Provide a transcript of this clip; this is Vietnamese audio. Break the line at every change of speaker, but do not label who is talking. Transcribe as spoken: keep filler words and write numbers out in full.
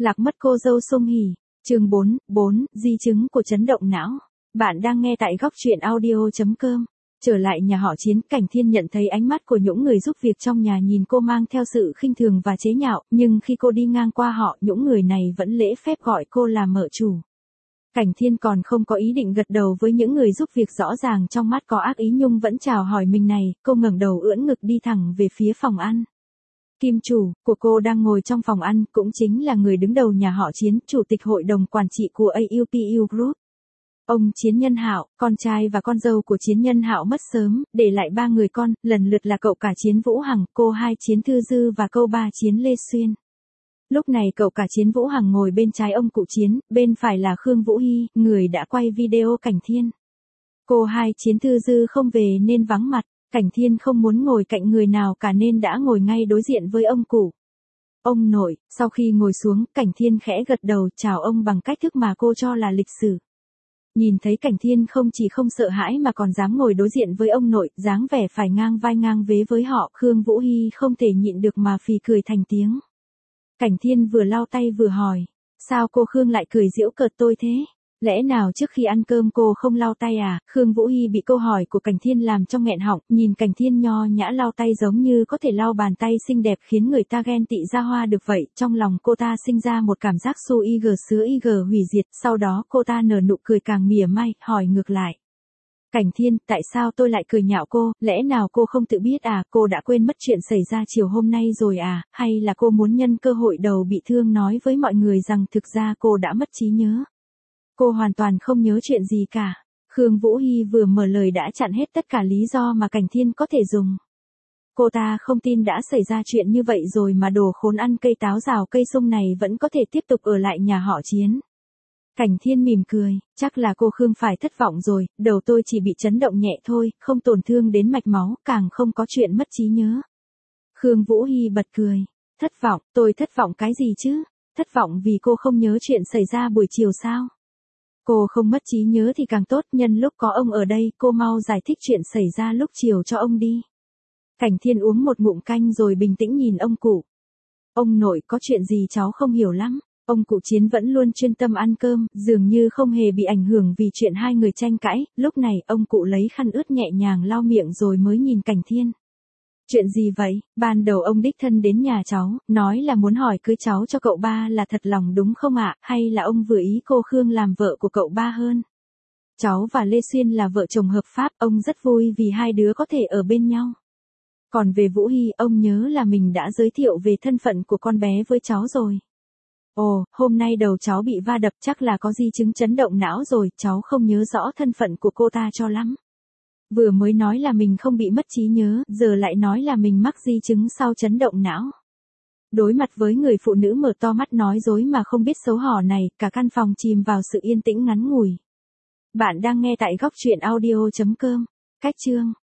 Lạc mất cô dâu Song Hỷ. Chương bốn, bốn, di chứng của chấn động não. Bạn đang nghe tại góc truyện audio chấm com. Trở lại nhà họ Chiến, Cảnh Thiên nhận thấy ánh mắt của những người giúp việc trong nhà nhìn cô mang theo sự khinh thường và chế nhạo, nhưng khi cô đi ngang qua họ, những người này vẫn lễ phép gọi cô là mợ chủ. Cảnh Thiên còn không có ý định gật đầu với những người giúp việc rõ ràng trong mắt có ác ý nhưng vẫn chào hỏi mình này, cô ngẩng đầu ưỡn ngực đi thẳng về phía phòng ăn. Kim chủ của cô đang ngồi trong phòng ăn, cũng chính là người đứng đầu nhà họ Chiến, chủ tịch hội đồng quản trị của a u pê u Group. Ông Chiến Nhân Hạo, con trai và con dâu của Chiến Nhân Hạo mất sớm, để lại ba người con, lần lượt là cậu cả Chiến Vũ Hằng, cô hai Chiến Thư Dư và cô ba Chiến Lê Xuyên. Lúc này cậu cả Chiến Vũ Hằng ngồi bên trái ông cụ Chiến, bên phải là Khương Vũ Hy, người đã quay video Cảnh Thiên. Cô hai Chiến Thư Dư không về nên vắng mặt. Cảnh Thiên không muốn ngồi cạnh người nào cả nên đã ngồi ngay đối diện với ông cụ. Ông nội, sau khi ngồi xuống, Cảnh Thiên khẽ gật đầu chào ông bằng cách thức mà cô cho là lịch sự. Nhìn thấy Cảnh Thiên không chỉ không sợ hãi mà còn dám ngồi đối diện với ông nội, dáng vẻ phải ngang vai ngang vế với họ, Khương Vũ Hy không thể nhịn được mà phì cười thành tiếng. Cảnh Thiên vừa lau tay vừa hỏi, sao cô Khương lại cười giễu cợt tôi thế? Lẽ nào trước khi ăn cơm cô không lau tay à? Khương Vũ Hy bị câu hỏi của Cảnh Thiên làm cho nghẹn họng, nhìn Cảnh Thiên nho nhã lau tay giống như có thể lau bàn tay xinh đẹp khiến người ta ghen tị ra hoa được vậy, trong lòng cô ta sinh ra một cảm giác su ig sứa ig hủy diệt, sau đó cô ta nở nụ cười càng mỉa mai, hỏi ngược lại. Cảnh Thiên, tại sao tôi lại cười nhạo cô, lẽ nào cô không tự biết à, cô đã quên mất chuyện xảy ra chiều hôm nay rồi à, hay là cô muốn nhân cơ hội đầu bị thương nói với mọi người rằng thực ra cô đã mất trí nhớ? Cô hoàn toàn không nhớ chuyện gì cả. Khương Vũ Hy vừa mở lời đã chặn hết tất cả lý do mà Cảnh Thiên có thể dùng. Cô ta không tin đã xảy ra chuyện như vậy rồi mà đồ khốn ăn cây táo rào cây sung này vẫn có thể tiếp tục ở lại nhà họ Chiến. Cảnh Thiên mỉm cười, chắc là cô Khương phải thất vọng rồi, đầu tôi chỉ bị chấn động nhẹ thôi, không tổn thương đến mạch máu, càng không có chuyện mất trí nhớ. Khương Vũ Hy bật cười, thất vọng, tôi thất vọng cái gì chứ? Thất vọng vì cô không nhớ chuyện xảy ra buổi chiều sao? Cô không mất trí nhớ thì càng tốt, nhân lúc có ông ở đây, cô mau giải thích chuyện xảy ra lúc chiều cho ông đi. Cảnh Thiên uống một ngụm canh rồi bình tĩnh nhìn ông cụ. Ông nội, có chuyện gì cháu không hiểu lắm. Ông cụ Chiến vẫn luôn chuyên tâm ăn cơm, dường như không hề bị ảnh hưởng vì chuyện hai người tranh cãi, lúc này ông cụ lấy khăn ướt nhẹ nhàng lau miệng rồi mới nhìn Cảnh Thiên. Chuyện gì vậy? Ban đầu ông đích thân đến nhà cháu, nói là muốn hỏi cưới cháu cho cậu ba là thật lòng đúng không ạ, hay là ông vừa ý cô Khương làm vợ của cậu ba hơn? Cháu và Lê Xuyên là vợ chồng hợp pháp, ông rất vui vì hai đứa có thể ở bên nhau. Còn về Vũ Hy, ông nhớ là mình đã giới thiệu về thân phận của con bé với cháu rồi. Ồ, hôm nay đầu cháu bị va đập chắc là có di chứng chấn động não rồi, cháu không nhớ rõ thân phận của cô ta cho lắm. Vừa mới nói là mình không bị mất trí nhớ, giờ lại nói là mình mắc di chứng sau chấn động não. Đối mặt với người phụ nữ mở to mắt nói dối mà không biết xấu hổ này, cả căn phòng chìm vào sự yên tĩnh ngắn ngủi. Bạn đang nghe tại góc truyện audio chấm com. Cách chương